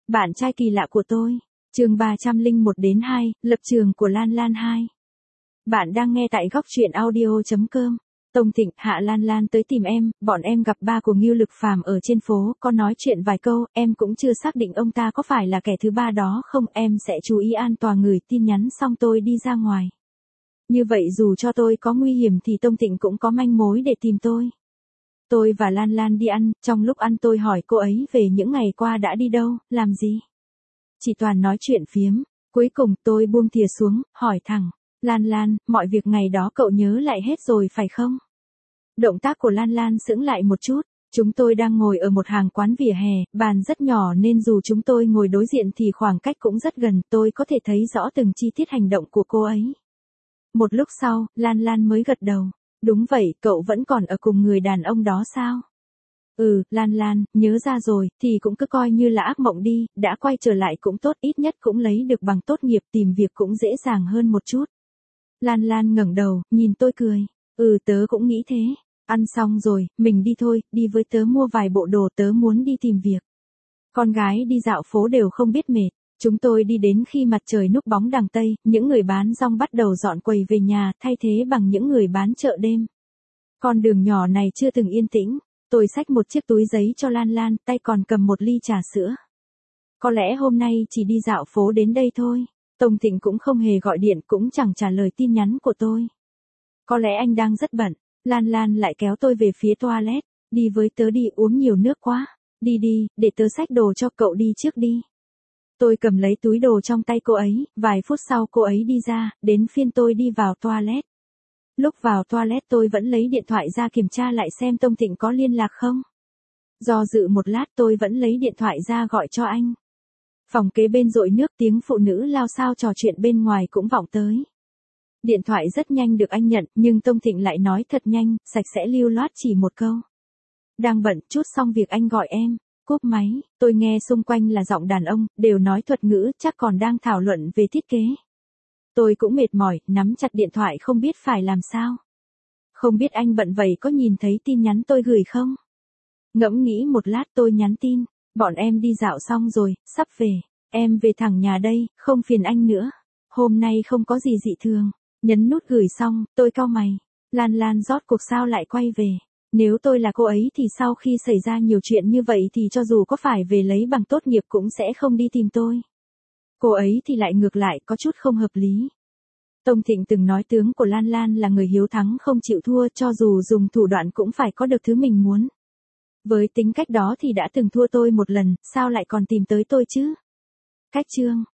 Bạn trai kỳ lạ của tôi. Chương 301-2, lập trường của Lan Lan 2. Bạn đang nghe tại góc truyện audio.com. Tông Thịnh, Hạ Lan Lan tới tìm em, bọn em gặp ba của Ngưu Lực Phàm ở trên phố, có nói chuyện vài câu, em cũng chưa xác định ông ta có phải là kẻ thứ ba đó không, em sẽ chú ý an toàn gửi tin nhắn xong tôi đi ra ngoài. Như vậy dù cho tôi có nguy hiểm thì Tông Thịnh cũng có manh mối để tìm tôi. Tôi và Lan Lan đi ăn, trong lúc ăn tôi hỏi cô ấy về những ngày qua đã đi đâu, làm gì. Chỉ toàn nói chuyện phiếm, cuối cùng tôi buông thìa xuống, hỏi thẳng, Lan Lan, mọi việc ngày đó cậu nhớ lại hết rồi phải không? Động tác của Lan Lan sững lại một chút, chúng tôi đang ngồi ở một hàng quán vỉa hè, bàn rất nhỏ nên dù chúng tôi ngồi đối diện thì khoảng cách cũng rất gần, tôi có thể thấy rõ từng chi tiết hành động của cô ấy. Một lúc sau, Lan Lan mới gật đầu. Đúng vậy, cậu vẫn còn ở cùng người đàn ông đó sao? Lan Lan, nhớ ra rồi, thì cũng cứ coi như là ác mộng đi, đã quay trở lại cũng tốt, ít nhất cũng lấy được bằng tốt nghiệp, tìm việc cũng dễ dàng hơn một chút. Lan Lan ngẩng đầu, nhìn tôi cười. Tớ cũng nghĩ thế. Ăn xong rồi, mình đi thôi, đi với tớ mua vài bộ đồ, tớ muốn đi tìm việc. Con gái đi dạo phố đều không biết mệt. Chúng tôi đi đến khi mặt trời núp bóng đằng Tây, những người bán rong bắt đầu dọn quầy về nhà, thay thế bằng những người bán chợ đêm. Con đường nhỏ này chưa từng yên tĩnh, tôi xách một chiếc túi giấy cho Lan Lan, tay còn cầm một ly trà sữa. Có lẽ hôm nay chỉ đi dạo phố đến đây thôi. Tông Thịnh cũng không hề gọi điện, cũng chẳng trả lời tin nhắn của tôi. Có lẽ anh đang rất bận. Lan Lan lại kéo tôi về phía toilet, đi với tớ đi, uống nhiều nước quá. Đi đi, để tớ xách đồ cho cậu, đi trước đi. Tôi cầm lấy túi đồ trong tay cô ấy, vài phút sau cô ấy đi ra, đến phiên tôi đi vào toilet. Lúc vào toilet tôi vẫn lấy điện thoại ra kiểm tra lại xem Tông Thịnh có liên lạc không. Do dự một lát tôi vẫn lấy điện thoại ra gọi cho anh. Phòng kế bên rội nước, tiếng phụ nữ lao xao trò chuyện bên ngoài cũng vọng tới. Điện thoại rất nhanh được anh nhận, nhưng Tông Thịnh lại nói thật nhanh, sạch sẽ lưu loát chỉ một câu. Đang bận, chút xong việc anh gọi em. Cúp máy, tôi nghe xung quanh là giọng đàn ông, đều nói thuật ngữ, chắc còn đang thảo luận về thiết kế. Tôi cũng mệt mỏi, nắm chặt điện thoại không biết phải làm sao. Không biết anh bận vậy có nhìn thấy tin nhắn tôi gửi không? Ngẫm nghĩ một lát tôi nhắn tin, bọn em đi dạo xong rồi, sắp về. Em về thẳng nhà đây, không phiền anh nữa. Hôm nay không có gì dị thường. Nhấn nút gửi xong, tôi cau mày. Lan Lan rốt cuộc sao lại quay về? Nếu tôi là cô ấy thì sau khi xảy ra nhiều chuyện như vậy thì cho dù có phải về lấy bằng tốt nghiệp cũng sẽ không đi tìm tôi. Cô ấy thì lại ngược lại, có chút không hợp lý. Tông Thịnh từng nói tướng của Lan Lan là người hiếu thắng không chịu thua, cho dù dùng thủ đoạn cũng phải có được thứ mình muốn. Với tính cách đó thì đã từng thua tôi một lần, sao lại còn tìm tới tôi chứ? Cách chương